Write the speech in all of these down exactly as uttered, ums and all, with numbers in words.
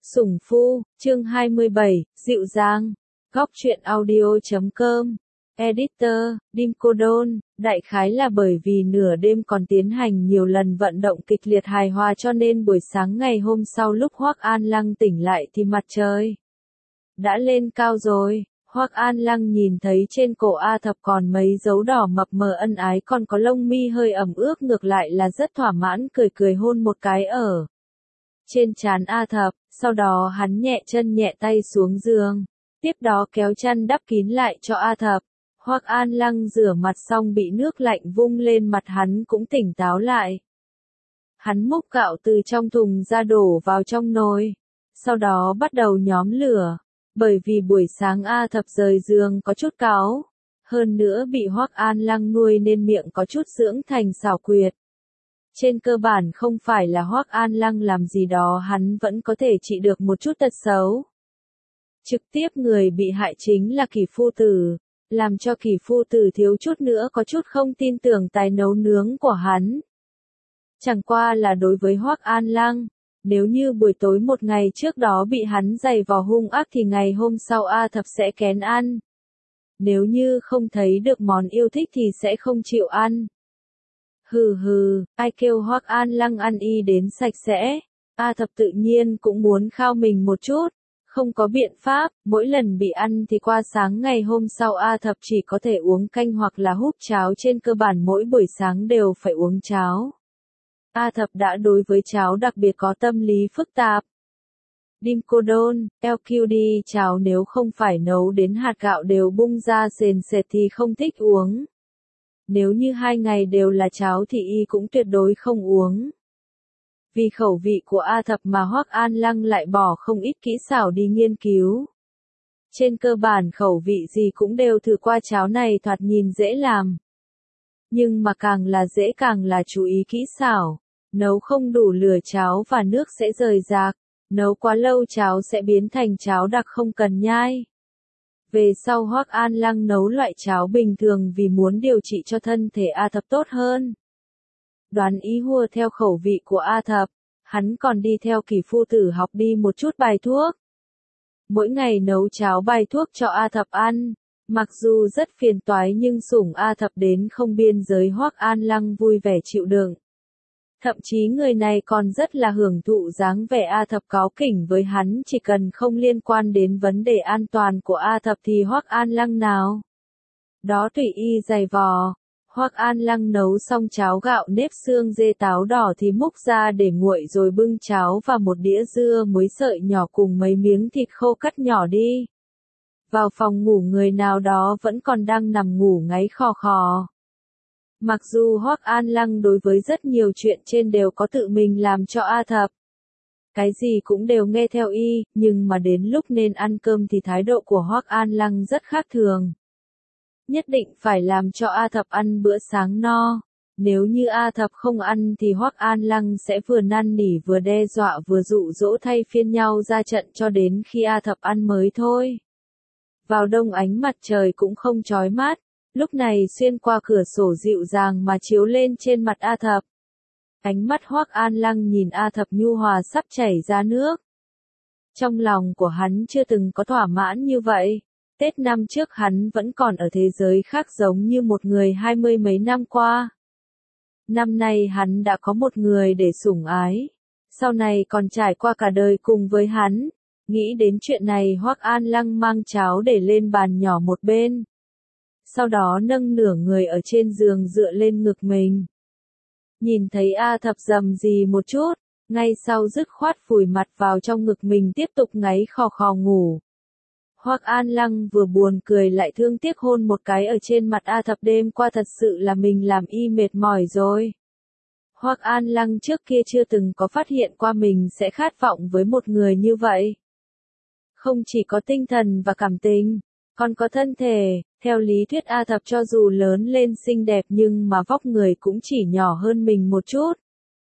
Sủng Phu, chương hai mươi bảy, dịu dàng. Góc truyện audio chấm com. Editor, Dim Cô Đôn, đại khái là bởi vì nửa đêm còn tiến hành nhiều lần vận động kịch liệt hài hòa cho nên buổi sáng ngày hôm sau lúc Hoắc An Lăng tỉnh lại thì mặt trời đã lên cao rồi. Hoắc An Lăng nhìn thấy trên cổ A Thập còn mấy dấu đỏ mập mờ ân ái, còn có lông mi hơi ẩm ướt, ngược lại là rất thỏa mãn, cười cười hôn một cái ở trên trán A Thập, sau đó hắn nhẹ chân nhẹ tay xuống giường, tiếp đó kéo chăn đắp kín lại cho A Thập. Hoắc An Lăng rửa mặt xong bị nước lạnh vung lên mặt, hắn cũng tỉnh táo lại. Hắn múc gạo từ trong thùng ra đổ vào trong nồi, sau đó bắt đầu nhóm lửa. Bởi vì buổi sáng A Thập rời giường có chút cáu, hơn nữa bị Hoắc An Lăng nuôi nên miệng có chút dưỡng thành xảo quyệt. Trên cơ bản không phải là Hoắc An Lăng làm gì đó hắn vẫn có thể trị được một chút tật xấu. Trực tiếp người bị hại chính là Kỳ Phu Tử, làm cho Kỳ Phu Tử thiếu chút nữa có chút không tin tưởng tài nấu nướng của hắn. Chẳng qua là đối với Hoắc An Lăng, nếu như buổi tối một ngày trước đó bị hắn giày vò hung ác thì ngày hôm sau A Thập sẽ kén ăn. Nếu như không thấy được món yêu thích thì sẽ không chịu ăn. Hừ hừ, ai kêu Hoắc An Lăng ăn y đến sạch sẽ. A Thập tự nhiên cũng muốn khao mình một chút. Không có biện pháp, mỗi lần bị ăn thì qua sáng ngày hôm sau A Thập chỉ có thể uống canh hoặc là húp cháo, trên cơ bản mỗi buổi sáng đều phải uống cháo. A Thập đã đối với cháo đặc biệt có tâm lý phức tạp. Dim Cô Đôn, lờ quy đê cháo nếu không phải nấu đến hạt gạo đều bung ra sền sệt thì không thích uống. Nếu như hai ngày đều là cháo thì y cũng tuyệt đối không uống. Vì khẩu vị của A Thập mà Hoắc An Lăng lại bỏ không ít kỹ xảo đi nghiên cứu. Trên cơ bản khẩu vị gì cũng đều thử qua, cháo này thoạt nhìn dễ làm. Nhưng mà càng là dễ càng là chú ý kỹ xảo. Nấu không đủ lửa cháo và nước sẽ rời rạc, nấu quá lâu cháo sẽ biến thành cháo đặc không cần nhai. Về sau Hoắc An Lăng nấu loại cháo bình thường vì muốn điều trị cho thân thể A Thập tốt hơn. Đoán ý hùa theo khẩu vị của A Thập, hắn còn đi theo Kỳ Phu Tử học đi một chút bài thuốc. Mỗi ngày nấu cháo bài thuốc cho A Thập ăn, mặc dù rất phiền toái nhưng sủng A Thập đến không biên giới, Hoắc An Lăng vui vẻ chịu đựng. Thậm chí người này còn rất là hưởng thụ dáng vẻ A Thập cáu kỉnh với hắn, chỉ cần không liên quan đến vấn đề an toàn của A Thập thì Hoắc An Lăng nào đó tùy y giày vò. Hoắc An Lăng nấu xong cháo gạo nếp xương dê táo đỏ thì múc ra để nguội rồi bưng cháo và một đĩa dưa muối sợi nhỏ cùng mấy miếng thịt khô cắt nhỏ đi vào phòng ngủ người nào đó vẫn còn đang nằm ngủ ngáy khò khò. Mặc dù Hoắc An Lăng đối với rất nhiều chuyện trên đều có tự mình làm cho A Thập, cái gì cũng đều nghe theo y, nhưng mà đến lúc nên ăn cơm thì thái độ của Hoắc An Lăng rất khác thường. Nhất định phải làm cho A Thập ăn bữa sáng no. Nếu như A Thập không ăn thì Hoắc An Lăng sẽ vừa năn nỉ vừa đe dọa vừa dụ dỗ thay phiên nhau ra trận cho đến khi A Thập ăn mới thôi. Vào đông ánh mặt trời cũng không chói mát, lúc này xuyên qua cửa sổ dịu dàng mà chiếu lên trên mặt A Thập. Ánh mắt Hoắc An Lăng nhìn A Thập nhu hòa sắp chảy ra nước. Trong lòng của hắn chưa từng có thỏa mãn như vậy. Tết năm trước hắn vẫn còn ở thế giới khác giống như một người hai mươi mấy năm qua. Năm nay hắn đã có một người để sủng ái. Sau này còn trải qua cả đời cùng với hắn. Nghĩ đến chuyện này Hoắc An Lăng mang cháo để lên bàn nhỏ một bên. Sau đó nâng nửa người ở trên giường dựa lên ngực mình. Nhìn thấy A Thập rầm rì một chút, ngay sau dứt khoát phủi mặt vào trong ngực mình tiếp tục ngáy khò khò ngủ. Hoắc An Lăng vừa buồn cười lại thương tiếc hôn một cái ở trên mặt A Thập, đêm qua thật sự là mình làm y mệt mỏi rồi. Hoắc An Lăng trước kia chưa từng có phát hiện qua mình sẽ khát vọng với một người như vậy. Không chỉ có tinh thần và cảm tình, còn có thân thể. Theo lý thuyết A Thập cho dù lớn lên xinh đẹp nhưng mà vóc người cũng chỉ nhỏ hơn mình một chút.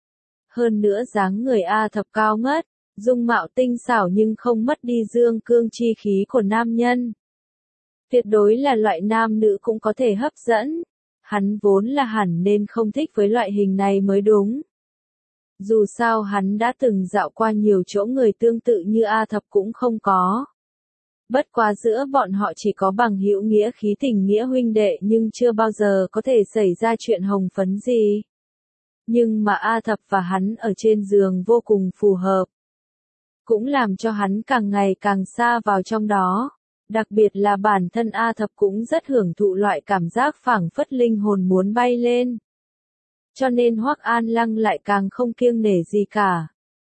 Hơn nữa dáng người A Thập cao ngất, dung mạo tinh xảo nhưng không mất đi dương cương chi khí của nam nhân. Tuyệt đối là loại nam nữ cũng có thể hấp dẫn. Hắn vốn là hẳn nên không thích với loại hình này mới đúng. Dù sao hắn đã từng dạo qua nhiều chỗ người tương tự như A Thập cũng không có. Bất quá giữa bọn họ chỉ có bằng hữu nghĩa khí tình nghĩa huynh đệ nhưng chưa bao giờ có thể xảy ra chuyện hồng phấn gì. Nhưng mà A Thập và hắn ở trên giường vô cùng phù hợp. Cũng làm cho hắn càng ngày càng xa vào trong đó. Đặc biệt là bản thân A Thập cũng rất hưởng thụ loại cảm giác phảng phất linh hồn muốn bay lên. Cho nên Hoắc An Lăng lại càng không kiêng nể gì cả.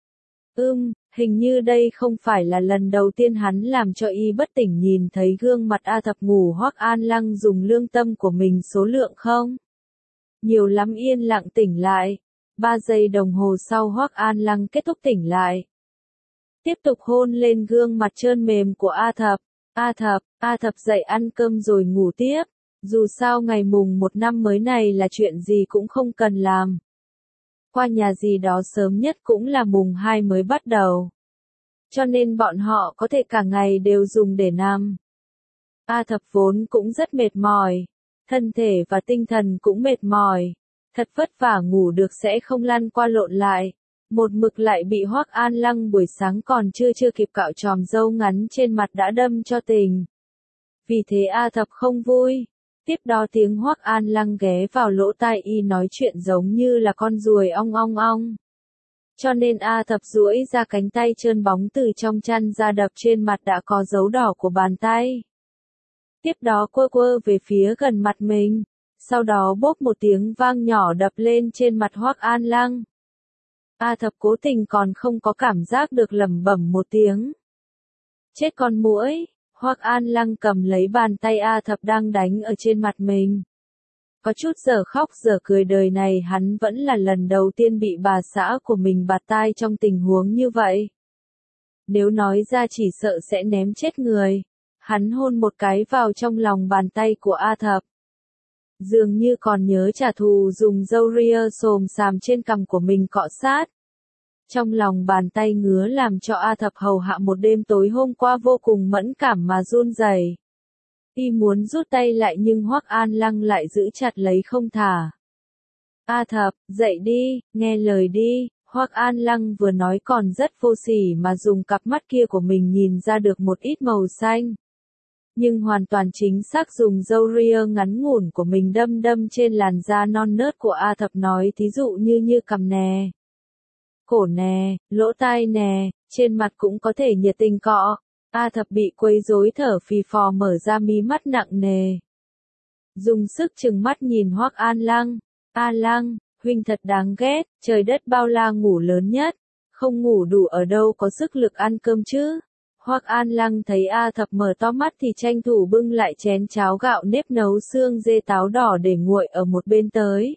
Ưm, hình như đây không phải là lần đầu tiên hắn làm cho y bất tỉnh nhìn thấy gương mặt A Thập ngủ Hoắc An Lăng dùng lương tâm của mình số lượng không? Nhiều lắm yên lặng tỉnh lại. Ba giây đồng hồ sau Hoắc An Lăng kết thúc tỉnh lại. Tiếp tục hôn lên gương mặt trơn mềm của A Thập. A Thập, A Thập dậy ăn cơm rồi ngủ tiếp. Dù sao ngày mùng một năm mới này là chuyện gì cũng không cần làm. Qua nhà gì đó sớm nhất cũng là mùng hai mới bắt đầu. Cho nên bọn họ có thể cả ngày đều dùng để nằm. A Thập vốn cũng rất mệt mỏi. Thân thể và tinh thần cũng mệt mỏi. Thật vất vả ngủ được sẽ không lăn qua lộn lại. Một mực lại bị Hoắc An Lăng buổi sáng còn chưa chưa kịp cạo tròm râu ngắn trên mặt đã đâm cho tình. Vì thế A Thập không vui. Tiếp đó tiếng Hoắc An Lăng ghé vào lỗ tai y nói chuyện giống như là con ruồi ong ong ong. Cho nên A Thập duỗi ra cánh tay trơn bóng từ trong chăn ra đập trên mặt đã có dấu đỏ của bàn tay. Tiếp đó quơ quơ về phía gần mặt mình. Sau đó bốp một tiếng vang nhỏ đập lên trên mặt Hoắc An Lăng. A Thập cố tình còn không có cảm giác được lẩm bẩm một tiếng. Chết con muỗi, Hoắc An Lăng cầm lấy bàn tay A Thập đang đánh ở trên mặt mình. Có chút giờ khóc giờ cười đời này hắn vẫn là lần đầu tiên bị bà xã của mình bạt tai trong tình huống như vậy. Nếu nói ra chỉ sợ sẽ ném chết người. Hắn hôn một cái vào trong lòng bàn tay của A Thập. Dường như còn nhớ trả thù dùng râu ria xồm xàm trên cằm của mình cọ sát. Trong lòng bàn tay ngứa làm cho A Thập hầu hạ một đêm tối hôm qua vô cùng mẫn cảm mà run rẩy. Y muốn rút tay lại nhưng Hoắc An Lăng lại giữ chặt lấy không thả. A Thập, dậy đi, nghe lời đi. Hoắc An Lăng vừa nói còn rất vô sỉ mà dùng cặp mắt kia của mình nhìn ra được một ít màu xanh. Nhưng hoàn toàn chính xác dùng râu ria ngắn ngủn của mình đâm đâm trên làn da non nớt của A Thập nói thí dụ như như cằm nè, cổ nè, lỗ tai nè, trên mặt cũng có thể nhiệt tình cọ. A Thập bị quấy rối thở phì phò mở ra mí mắt nặng nề. Dùng sức trừng mắt nhìn Hoắc An Lăng. A Lăng, huynh thật đáng ghét, trời đất bao la ngủ lớn nhất. Không ngủ đủ ở đâu có sức lực ăn cơm chứ. Hoắc An Lăng thấy A Thập mở to mắt thì tranh thủ bưng lại chén cháo gạo nếp nấu xương dê táo đỏ để nguội ở một bên tới.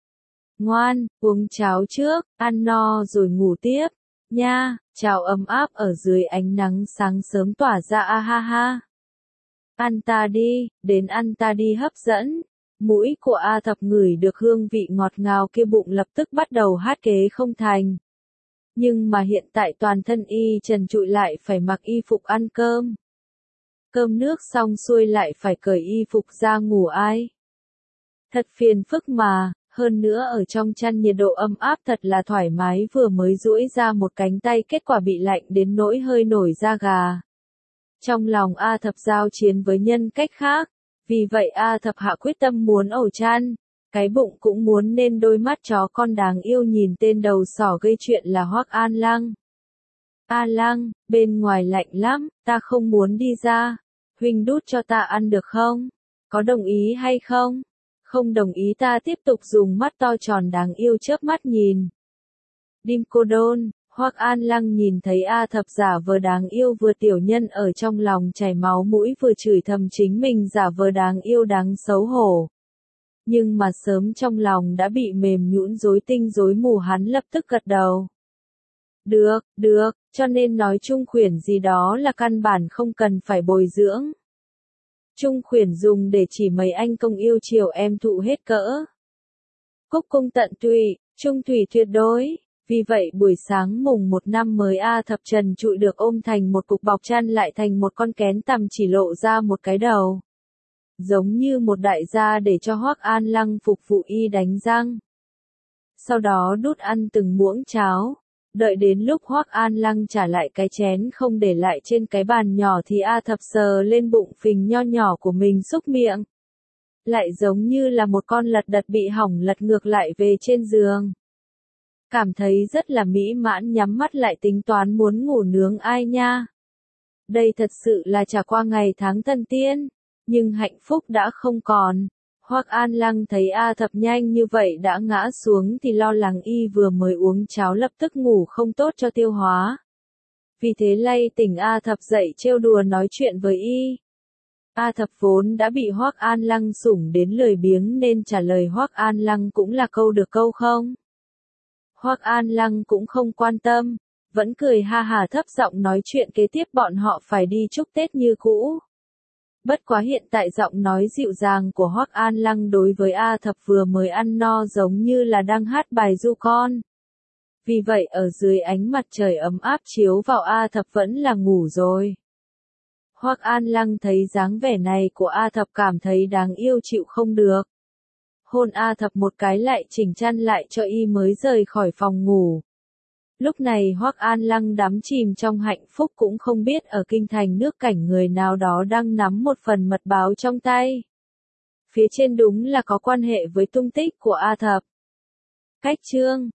Ngoan, uống cháo trước, ăn no rồi ngủ tiếp. Nha, cháo ấm áp ở dưới ánh nắng sáng sớm tỏa ra a ha ha. Ăn ta đi, đến ăn ta đi hấp dẫn. Mũi của A Thập ngửi được hương vị ngọt ngào kia bụng lập tức bắt đầu hát kế không thành. Nhưng mà hiện tại toàn thân y trần trụi lại phải mặc y phục ăn cơm. Cơm nước xong xuôi lại phải cởi y phục ra ngủ ai. Thật phiền phức mà, hơn nữa ở trong chăn nhiệt độ ấm áp thật là thoải mái vừa mới duỗi ra một cánh tay kết quả bị lạnh đến nỗi hơi nổi da gà. Trong lòng A Thập giao chiến với nhân cách khác, vì vậy A Thập hạ quyết tâm muốn ổ chăn. Cái bụng cũng muốn nên đôi mắt chó con đáng yêu nhìn tên đầu sỏ gây chuyện là Hoắc An Lăng. A Lăng, bên ngoài lạnh lắm, ta không muốn đi ra. Huynh đút cho ta ăn được không? Có đồng ý hay không? Không đồng ý ta tiếp tục dùng mắt to tròn đáng yêu chớp mắt nhìn. Dim cô đôn, Hoắc An Lăng nhìn thấy A Thập giả vờ đáng yêu vừa tiểu nhân ở trong lòng chảy máu mũi vừa chửi thầm chính mình giả vờ đáng yêu đáng xấu hổ. Nhưng mà sớm trong lòng đã bị mềm nhũn rối tinh rối mù hắn lập tức gật đầu. Được, được, cho nên nói chung khuyển gì đó là căn bản không cần phải bồi dưỡng. Trung khuyển dùng để chỉ mấy anh công yêu chiều em thụ hết cỡ. Cúc cung tận tụy, trung thủy tuyệt đối. Vì vậy buổi sáng mùng một năm mới A Thập trần trụi được ôm thành một cục bọc chăn lại thành một con kén tằm chỉ lộ ra một cái đầu. Giống như một đại gia để cho Hoắc An Lăng phục vụ y đánh răng. sau đó đút ăn từng muỗng cháo. Đợi đến lúc Hoắc An Lăng trả lại cái chén không để lại trên cái bàn nhỏ thì A Thập sờ lên bụng phình nho nhỏ của mình xúc miệng. Lại giống như là một con lật đật bị hỏng lật ngược lại về trên giường. Cảm thấy rất là mỹ mãn, nhắm mắt lại tính toán muốn ngủ nướng ai nha. Đây thật sự là trải qua ngày tháng tân tiên, nhưng hạnh phúc đã không còn. Hoắc An Lăng thấy A Thập nhanh như vậy đã ngã xuống thì lo lắng y vừa mới uống cháo lập tức ngủ không tốt cho tiêu hóa. Vì thế lay tỉnh A Thập dậy trêu đùa nói chuyện với y. A Thập vốn đã bị Hoắc An Lăng sủng đến lười biếng nên trả lời Hoắc An Lăng cũng là câu được câu không. Hoắc An Lăng cũng không quan tâm, vẫn cười ha hà thấp giọng nói chuyện kế tiếp bọn họ phải đi chúc Tết như cũ. Bất quá hiện tại giọng nói dịu dàng của Hoắc An Lăng đối với A Thập vừa mới ăn no giống như là đang hát bài ru con. Vì vậy ở dưới ánh mặt trời ấm áp chiếu vào A Thập vẫn là ngủ rồi. Hoắc An Lăng thấy dáng vẻ này của A Thập cảm thấy đáng yêu chịu không được. Hôn A Thập một cái lại chỉnh chăn lại cho y mới rời khỏi phòng ngủ. Lúc này Hoắc An Lăng đắm chìm trong hạnh phúc cũng không biết ở kinh thành nước cảnh người nào đó đang nắm một phần mật báo trong tay. Phía trên đúng là có quan hệ với tung tích của A Thập. Cách chương